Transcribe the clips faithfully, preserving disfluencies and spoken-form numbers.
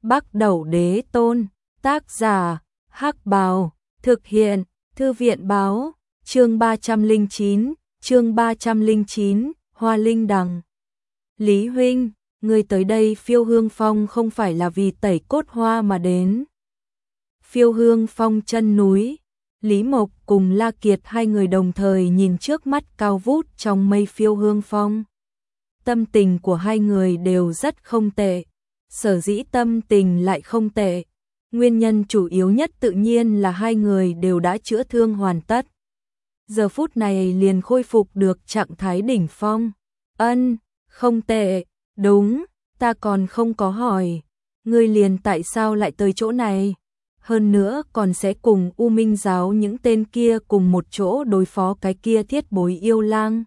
Bắc Đẩu Đế Tôn, tác giả, Hắc Bào, thực hiện, Thư viện báo, chương ba trăm lẻ chín, chương ba trăm lẻ chín, Hoa Linh Đằng. Lý huynh, người tới đây Phiêu Hương Phong không phải là vì tẩy cốt hoa mà đến. Phiêu Hương Phong chân núi, Lý Mộc cùng La Kiệt hai người đồng thời nhìn trước mắt cao vút trong mây Phiêu Hương Phong. Tâm tình của hai người đều rất không tệ. Sở dĩ tâm tình lại không tệ, nguyên nhân chủ yếu nhất tự nhiên là hai người đều đã chữa thương hoàn tất. Giờ phút này liền khôi phục được trạng thái đỉnh phong. Ân, không tệ, đúng, ta còn không có hỏi, ngươi liền tại sao lại tới chỗ này? Hơn nữa còn sẽ cùng U Minh giáo những tên kia cùng một chỗ đối phó cái kia thiết bối yêu lang.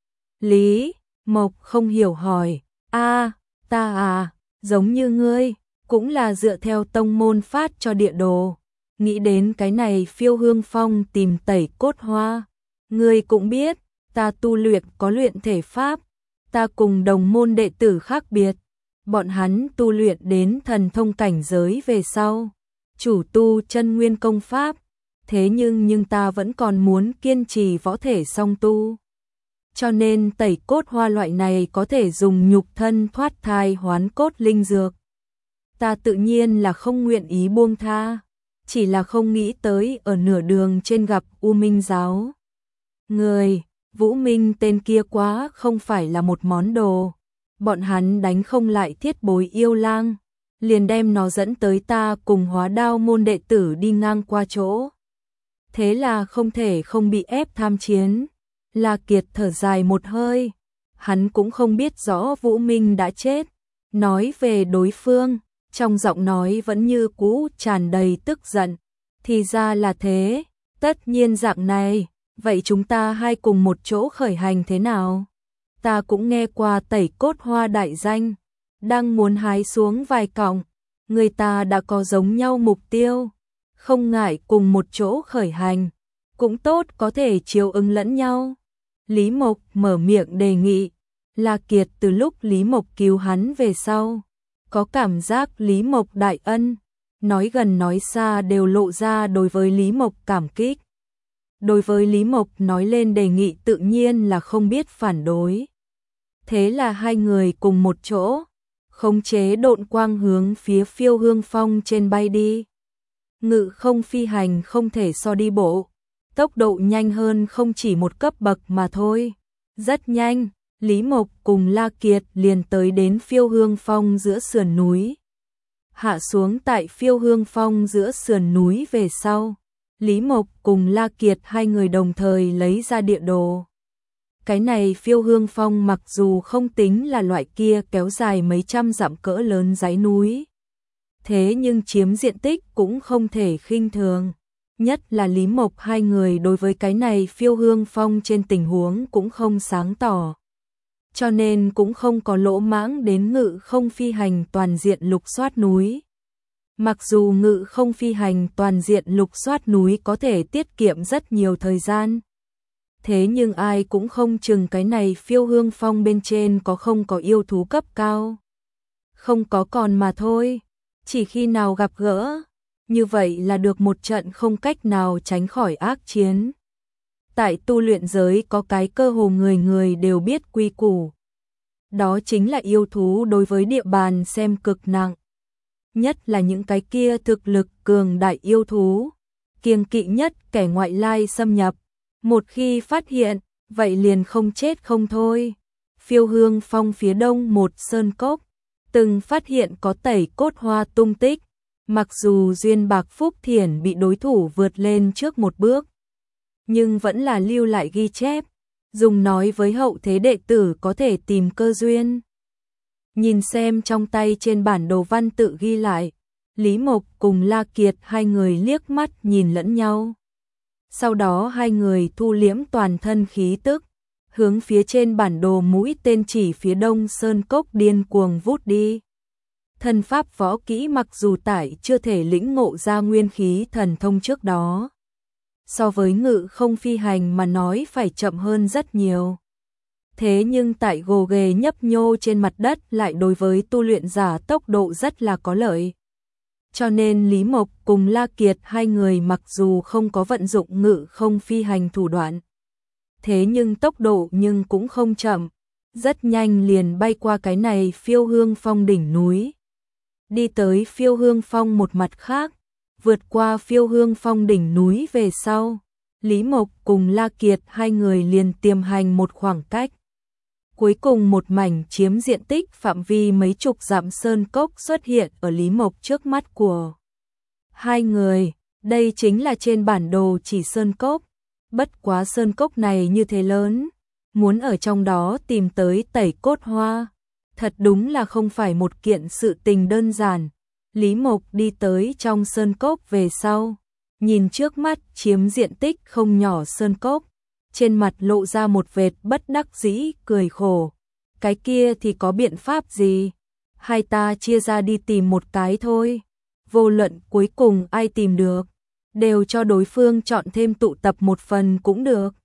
Lý Mộc không hiểu hỏi, a, ta à, giống như ngươi, cũng là dựa theo tông môn phát cho địa đồ. Nghĩ đến cái này Phiêu Hương Phong tìm tẩy cốt hoa. Ngươi cũng biết, ta tu luyện có luyện thể pháp, ta cùng đồng môn đệ tử khác biệt. Bọn hắn tu luyện đến thần thông cảnh giới về sau, chủ tu chân nguyên công pháp, thế nhưng nhưng ta vẫn còn muốn kiên trì võ thể song tu. Cho nên tẩy cốt hoa loại này có thể dùng nhục thân thoát thai hoán cốt linh dược. Ta tự nhiên là không nguyện ý buông tha, chỉ là không nghĩ tới ở nửa đường trên gặp U Minh giáo. Người, Vũ Minh tên kia quá không phải là một món đồ. Bọn hắn đánh không lại thiết bối yêu lang, liền đem nó dẫn tới ta cùng Hóa Đao môn đệ tử đi ngang qua chỗ. Thế là không thể không bị ép tham chiến. La Kiệt thở dài một hơi, hắn cũng không biết rõ Vũ Minh đã chết. Nói về đối phương, trong giọng nói vẫn như cũ tràn đầy tức giận. Thì ra là thế, tất nhiên dạng này, vậy chúng ta hai cùng một chỗ khởi hành thế nào? Ta cũng nghe qua tẩy cốt hoa đại danh, đang muốn hái xuống vài cọng, người ta đã có giống nhau mục tiêu, không ngại cùng một chỗ khởi hành, cũng tốt có thể chiếu ứng lẫn nhau. Lý Mộc mở miệng đề nghị. La Kiệt từ lúc Lý Mộc cứu hắn về sau, có cảm giác Lý Mộc đại ân, nói gần nói xa đều lộ ra đối với Lý Mộc cảm kích. Đối với Lý Mộc nói lên đề nghị tự nhiên là không biết phản đối. Thế là hai người cùng một chỗ, khống chế độn quang hướng phía Phiêu Hương Phong trên bay đi. Ngự không phi hành không thể so đi bộ, tốc độ nhanh hơn không chỉ một cấp bậc mà thôi. Rất nhanh, Lý Mộc cùng La Kiệt liền tới đến Phiêu Hương Phong giữa sườn núi. Hạ xuống tại Phiêu Hương Phong giữa sườn núi về sau, Lý Mộc cùng La Kiệt hai người đồng thời lấy ra địa đồ. Cái này Phiêu Hương Phong mặc dù không tính là loại kia kéo dài mấy trăm dặm cỡ lớn dãy núi, thế nhưng chiếm diện tích cũng không thể khinh thường. Nhất là Lý Mộc hai người đối với cái này Phiêu Hương Phong trên tình huống cũng không sáng tỏ. Cho nên cũng không có lỗ mãng đến ngự không phi hành toàn diện lục soát núi. Mặc dù ngự không phi hành toàn diện lục soát núi có thể tiết kiệm rất nhiều thời gian, thế nhưng ai cũng không chừng cái này Phiêu Hương Phong bên trên có không có yêu thú cấp cao. Không có còn mà thôi, chỉ khi nào gặp gỡ, như vậy là được một trận không cách nào tránh khỏi ác chiến. Tại tu luyện giới có cái cơ hồ người người đều biết quy củ. Đó chính là yêu thú đối với địa bàn xem cực nặng. Nhất là những cái kia thực lực cường đại yêu thú, kiêng kỵ nhất kẻ ngoại lai xâm nhập. Một khi phát hiện, vậy liền không chết không thôi. Phiêu Hương Phong phía đông một sơn cốc, từng phát hiện có tẩy cốt hoa tung tích. Mặc dù Duyên Bạc Phúc Thiển bị đối thủ vượt lên trước một bước, nhưng vẫn là lưu lại ghi chép, dùng nói với hậu thế đệ tử có thể tìm cơ duyên. Nhìn xem trong tay trên bản đồ văn tự ghi lại, Lý Mộc cùng La Kiệt hai người liếc mắt nhìn lẫn nhau. Sau đó hai người thu liễm toàn thân khí tức, hướng phía trên bản đồ mũi tên chỉ phía đông sơn cốc điên cuồng vút đi. Thần pháp võ kỹ mặc dù tải chưa thể lĩnh ngộ ra nguyên khí thần thông trước đó, so với ngự không phi hành mà nói phải chậm hơn rất nhiều. Thế nhưng tại gồ ghề nhấp nhô trên mặt đất lại đối với tu luyện giả tốc độ rất là có lợi. cho nên Lý Mộc cùng La Kiệt hai người mặc dù không có vận dụng ngự không phi hành thủ đoạn, thế nhưng tốc độ nhưng cũng không chậm, rất nhanh liền bay qua cái này Phiêu Hương Phong đỉnh núi. Đi tới Phiêu Hương Phong một mặt khác, vượt qua Phiêu Hương Phong đỉnh núi về sau, Lý Mộc cùng La Kiệt hai người liền tiềm hành một khoảng cách. Cuối cùng một mảnh chiếm diện tích phạm vi mấy chục dặm sơn cốc xuất hiện ở Lý Mộc trước mắt của hai người. Đây chính là trên bản đồ chỉ sơn cốc, bất quá sơn cốc này như thế lớn, muốn ở trong đó tìm tới tẩy cốt hoa, thật đúng là không phải một kiện sự tình đơn giản. Lý Mộc đi tới trong sơn cốc về sau, nhìn trước mắt chiếm diện tích không nhỏ sơn cốc, trên mặt lộ ra một vệt bất đắc dĩ cười khổ. Cái kia thì có biện pháp gì? Hai ta chia ra đi tìm một cái thôi. Vô luận cuối cùng ai tìm được, đều cho đối phương chọn thêm tụ tập một phần cũng được.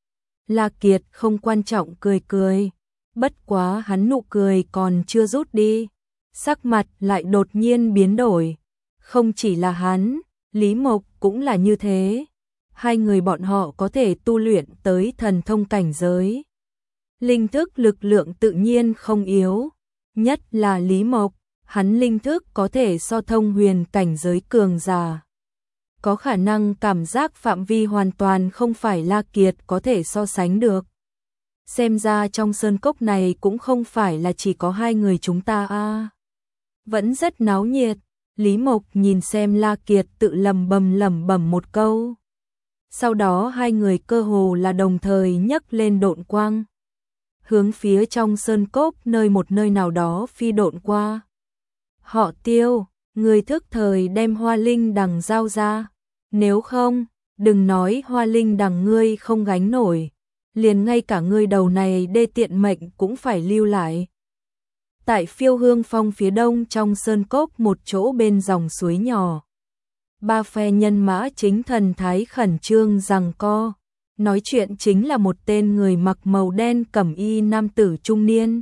La Kiệt không quan trọng cười cười, bất quá hắn nụ cười còn chưa rút đi, sắc mặt lại đột nhiên biến đổi. Không chỉ là hắn, Lý Mộc cũng là như thế. Hai người bọn họ có thể tu luyện tới thần thông cảnh giới. Linh thức lực lượng tự nhiên không yếu, nhất là Lý Mộc, hắn linh thức có thể so thông huyền cảnh giới cường giả. Có khả năng cảm giác phạm vi hoàn toàn không phải La Kiệt có thể so sánh được. Xem ra trong sơn cốc này cũng không phải là chỉ có hai người chúng ta a. À. Vẫn rất náo nhiệt, Lý Mộc nhìn xem La Kiệt tự lầm bầm lẩm bẩm một câu. Sau đó hai người cơ hồ là đồng thời nhấc lên độn quang, hướng phía trong sơn cốc nơi một nơi nào đó phi độn qua. Họ Tiêu, người thức thời đem Hoa Linh Đằng giao ra, nếu không, đừng nói Hoa Linh Đằng ngươi không gánh nổi, liền ngay cả ngươi đầu này đê tiện mệnh cũng phải lưu lại. Tại Phiêu Hương Phong phía đông trong sơn cốc một chỗ bên dòng suối nhỏ, ba phe nhân mã chính thần thái khẩn trương giằng co, nói chuyện chính là một tên người mặc màu đen cẩm y nam tử trung niên.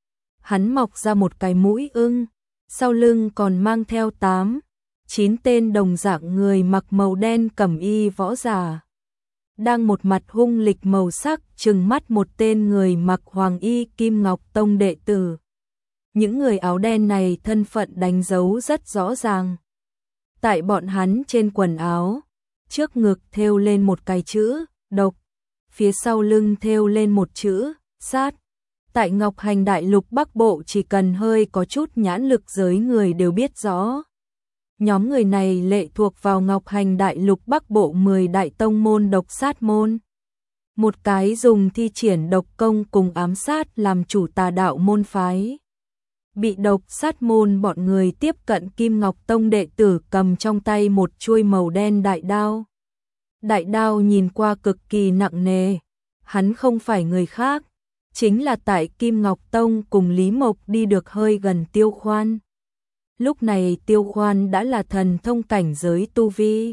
Hắn mọc ra một cái mũi ưng, sau lưng còn mang theo tám, chín tên đồng dạng người mặc màu đen cẩm y võ giả. Đang một mặt hung lịch màu sắc trừng mắt một tên người mặc hoàng y Kim Ngọc Tông đệ tử. Những người áo đen này thân phận đánh dấu rất rõ ràng. Tại bọn hắn trên quần áo, trước ngực thêu lên một cái chữ độc, phía sau lưng thêu lên một chữ sát. Tại Ngọc Hành Đại Lục Bắc Bộ chỉ cần hơi có chút nhãn lực giới người đều biết rõ. Nhóm người này lệ thuộc vào Ngọc Hành Đại Lục Bắc Bộ mười đại tông môn độc sát môn. Một cái dùng thi triển độc công cùng ám sát làm chủ tà đạo môn phái. Bị độc sát môn bọn người tiếp cận Kim Ngọc Tông đệ tử cầm trong tay một chuôi màu đen đại đao. Đại đao nhìn qua cực kỳ nặng nề, hắn không phải người khác, chính là tại Kim Ngọc Tông cùng Lý Mộc đi được hơi gần Tiêu Khoan. Lúc này Tiêu Khoan đã là thần thông cảnh giới tu vi.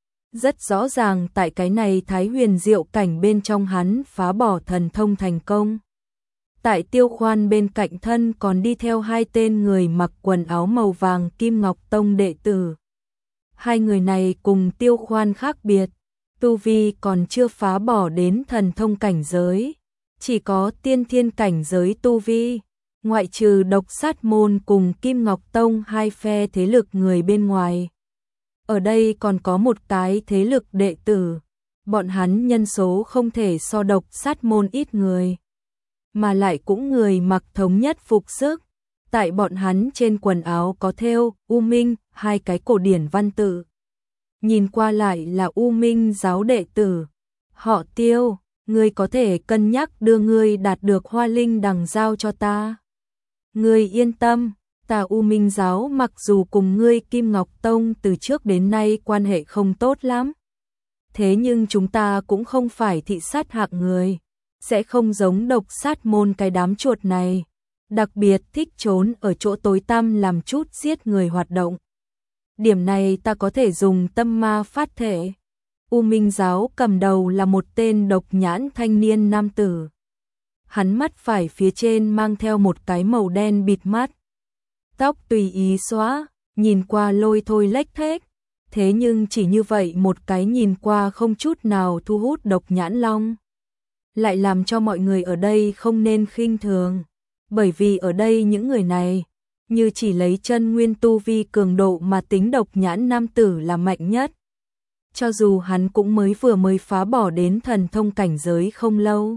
Rất rõ ràng tại cái này Thái Huyền Diệu cảnh bên trong hắn phá bỏ thần thông thành công. Tại Tiêu Khoan bên cạnh thân còn đi theo hai tên người mặc quần áo màu vàng Kim Ngọc Tông đệ tử. Hai người này cùng Tiêu Khoan khác biệt, tu vi còn chưa phá bỏ đến thần thông cảnh giới, chỉ có tiên thiên cảnh giới tu vi, ngoại trừ độc sát môn cùng Kim Ngọc Tông hai phe thế lực người bên ngoài. Ở đây còn có một cái thế lực đệ tử, bọn hắn nhân số không thể so độc sát môn ít người, mà lại cũng người mặc thống nhất phục sức, tại bọn hắn trên quần áo có thêu U Minh hai cái cổ điển văn tự. Nhìn qua lại là U Minh giáo đệ tử. Họ Tiêu, ngươi có thể cân nhắc đưa ngươi đạt được Hoa Linh Đằng giao cho ta. Ngươi yên tâm, ta U Minh giáo mặc dù cùng ngươi Kim Ngọc Tông từ trước đến nay quan hệ không tốt lắm, thế nhưng chúng ta cũng không phải thị sát hạng người, sẽ không giống độc sát môn cái đám chuột này, đặc biệt thích trốn ở chỗ tối tăm làm chút giết người hoạt động. Điểm này ta có thể dùng tâm ma phát thể. U Minh giáo cầm đầu là một tên độc nhãn thanh niên nam tử. Hắn mắt phải phía trên mang theo một cái màu đen bịt mắt. Tóc tùy ý xóa, nhìn qua lôi thôi lếch thếch, thế nhưng chỉ như vậy một cái nhìn qua không chút nào thu hút Độc Nhãn Long, lại làm cho mọi người ở đây không nên khinh thường, bởi vì ở đây những người này, như chỉ lấy chân nguyên tu vi cường độ mà tính Độc Nhãn nam tử là mạnh nhất. Cho dù hắn cũng mới vừa mới phá bỏ đến thần thông cảnh giới không lâu.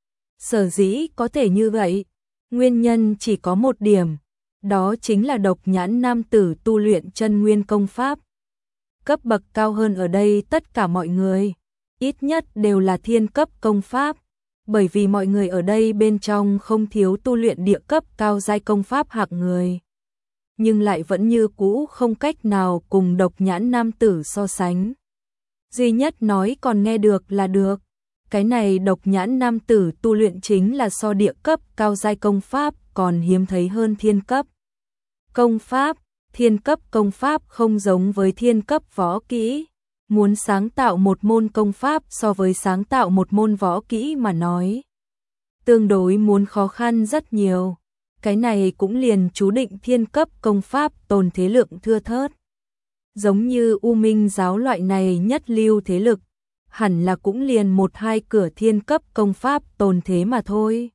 Sở dĩ có thể như vậy, nguyên nhân chỉ có một điểm, đó chính là Độc Nhãn nam tử tu luyện chân nguyên công pháp. Cấp bậc cao hơn ở đây tất cả mọi người, ít nhất đều là thiên cấp công pháp, bởi vì mọi người ở đây bên trong không thiếu tu luyện địa cấp cao giai công pháp hạng người. Nhưng lại vẫn như cũ không cách nào cùng Độc Nhãn nam tử so sánh. Duy nhất nói còn nghe được là được. Cái này Độc Nhãn nam tử tu luyện chính là so địa cấp cao giai công pháp còn hiếm thấy hơn thiên cấp. Công pháp, thiên cấp công pháp không giống với thiên cấp võ kỹ. Muốn sáng tạo một môn công pháp so với sáng tạo một môn võ kỹ mà nói, tương đối muốn khó khăn rất nhiều. Cái này cũng liền chú định thiên cấp công pháp tồn thế lượng thưa thớt. Giống như U Minh giáo loại này nhất lưu thế lực, hẳn là cũng liền một hai cửa thiên cấp công pháp tồn thế mà thôi.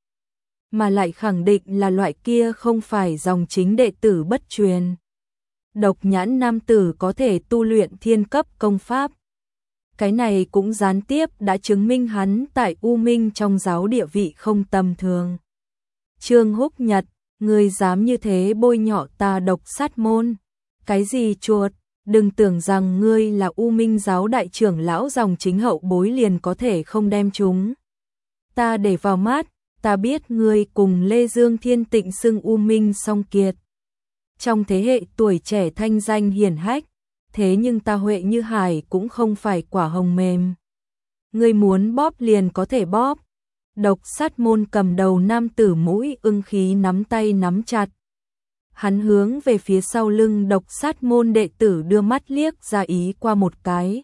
Mà lại khẳng định là loại kia không phải dòng chính đệ tử bất truyền. Độc Nhãn nam tử có thể tu luyện thiên cấp công pháp. Cái này cũng gián tiếp đã chứng minh hắn tại U Minh trong giáo địa vị không tầm thường. Trương Húc Nhật, ngươi dám như thế bôi nhọ ta Độc Sát môn? Cái gì chuột? Đừng tưởng rằng ngươi là U Minh giáo đại trưởng lão dòng chính hậu bối liền có thể không đem chúng ta để vào mắt. Ta biết ngươi cùng Lê Dương Thiên Tịnh xưng U Minh song kiệt, trong thế hệ tuổi trẻ thanh danh hiển hách, thế nhưng ta Huệ Như Hải cũng không phải quả hồng mềm. Ngươi muốn bóp liền có thể bóp. Độc Sát môn cầm đầu nam tử mũi ưng khí nắm tay nắm chặt. Hắn hướng về phía sau lưng Độc Sát môn đệ tử đưa mắt liếc ra ý qua một cái.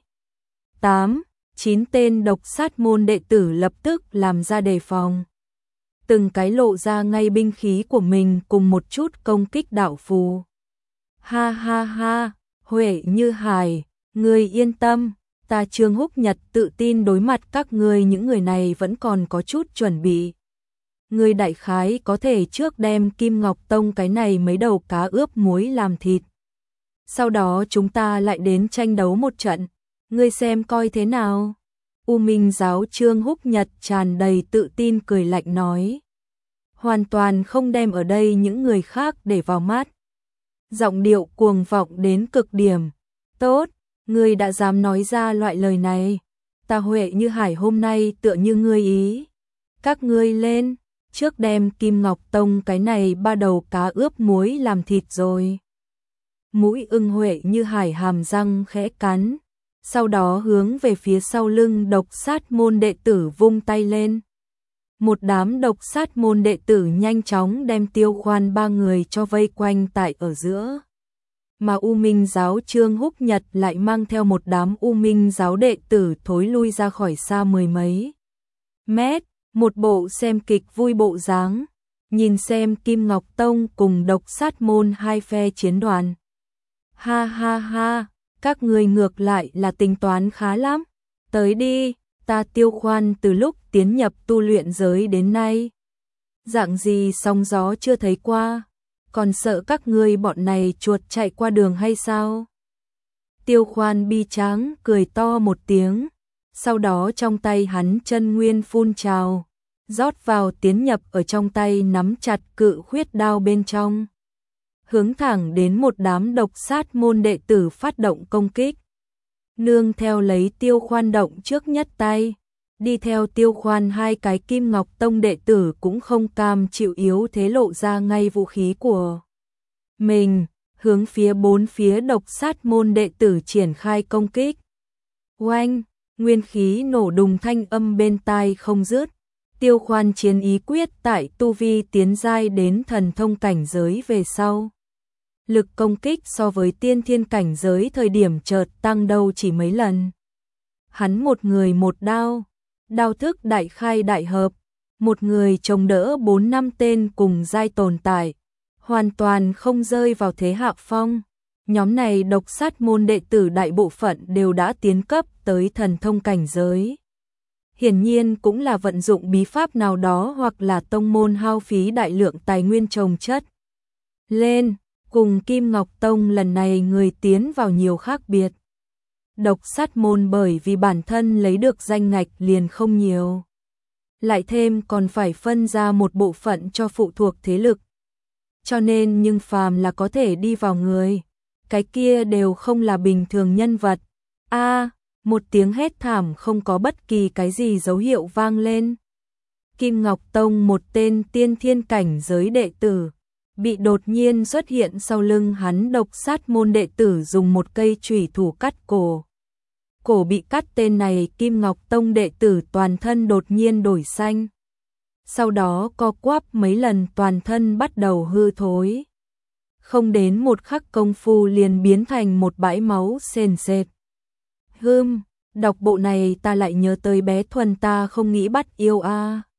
Tám, chín tên Độc Sát môn đệ tử lập tức làm ra đề phòng. Từng cái lộ ra ngay binh khí của mình cùng một chút công kích đạo phù. Ha ha ha, Huệ Như Hải, ngươi yên tâm, ta Trương Húc Nhật tự tin đối mặt các ngươi, những người này vẫn còn có chút chuẩn bị. Ngươi đại khái có thể trước đem Kim Ngọc Tông cái này mấy đầu cá ướp muối làm thịt. Sau đó chúng ta lại đến tranh đấu một trận, ngươi xem coi thế nào. U Minh giáo Trương Húc Nhật tràn đầy tự tin cười lạnh nói. Hoàn toàn không đem ở đây những người khác để vào mắt. Giọng điệu cuồng vọng đến cực điểm. Tốt, ngươi đã dám nói ra loại lời này. Ta Huệ Như Hải hôm nay tựa như ngươi ý. Các ngươi lên, trước đem Kim Ngọc Tông cái này ba đầu cá ướp muối làm thịt rồi. Mũi ưng Huệ Như Hải hàm răng khẽ cắn. Sau đó hướng về phía sau lưng Độc Sát môn đệ tử vung tay lên. Một đám Độc Sát môn đệ tử nhanh chóng đem Tiêu Khoan ba người cho vây quanh tại ở giữa. Mà U Minh giáo Trương Húc Nhật lại mang theo một đám U Minh giáo đệ tử thối lui ra khỏi xa mười mấy mét, một bộ xem kịch vui bộ dáng, nhìn xem Kim Ngọc Tông cùng Độc Sát môn hai phe chiến đoàn. Ha ha ha, các người ngược lại là tính toán khá lắm. Tới đi, ta Tiêu Khoan từ lúc tiến nhập tu luyện giới đến nay, dạng gì sóng gió chưa thấy qua, còn sợ các ngươi bọn này chuột chạy qua đường hay sao? Tiêu Khoan bi tráng cười to một tiếng, sau đó trong tay hắn chân nguyên phun trào, rót vào tiến nhập ở trong tay nắm chặt cự khuyết đao bên trong, hướng thẳng đến một đám Độc Sát môn đệ tử phát động công kích. Nương theo lấy Tiêu Khoan động trước nhất tay, đi theo Tiêu Khoan hai cái Kim Ngọc Tông đệ tử cũng không cam chịu yếu thế lộ ra ngay vũ khí của mình, hướng phía bốn phía Độc Sát môn đệ tử triển khai công kích. Oanh, nguyên khí nổ đùng thanh âm bên tai không dứt. Tiêu Khoan chiến ý quyết tại tu vi tiến giai đến thần thông cảnh giới về sau. Lực công kích so với tiên thiên cảnh giới thời điểm chợt tăng đâu chỉ mấy lần. Hắn một người một đao, đao thức đại khai đại hợp, một người chống đỡ bốn năm tên cùng giai tồn tại, hoàn toàn không rơi vào thế hạ phong. Nhóm này độc sát môn đệ tử đại bộ phận đều đã tiến cấp tới thần thông cảnh giới. Hiển nhiên cũng là vận dụng bí pháp nào đó hoặc là tông môn hao phí đại lượng tài nguyên trồng chất. Lên, cùng Kim Ngọc Tông lần này người tiến vào nhiều khác biệt. Độc sát môn bởi vì bản thân lấy được danh ngạch liền không nhiều. Lại thêm còn phải phân ra một bộ phận cho phụ thuộc thế lực. Cho nên nhưng phàm là có thể đi vào người, cái kia đều không là bình thường nhân vật. A, một tiếng hét thảm không có bất kỳ cái gì dấu hiệu vang lên. Kim Ngọc Tông một tên tiên thiên cảnh giới đệ tử, bị đột nhiên xuất hiện sau lưng hắn độc sát môn đệ tử dùng một cây chủy thủ cắt cổ. Cổ bị cắt tên này Kim Ngọc Tông đệ tử toàn thân đột nhiên đổi xanh. Sau đó co quắp mấy lần toàn thân bắt đầu hư thối. Không đến một khắc công phu liền biến thành một bãi máu sền sệt. Hưm, đọc bộ này ta lại nhớ tới bé Thuần ta không nghĩ bắt yêu a.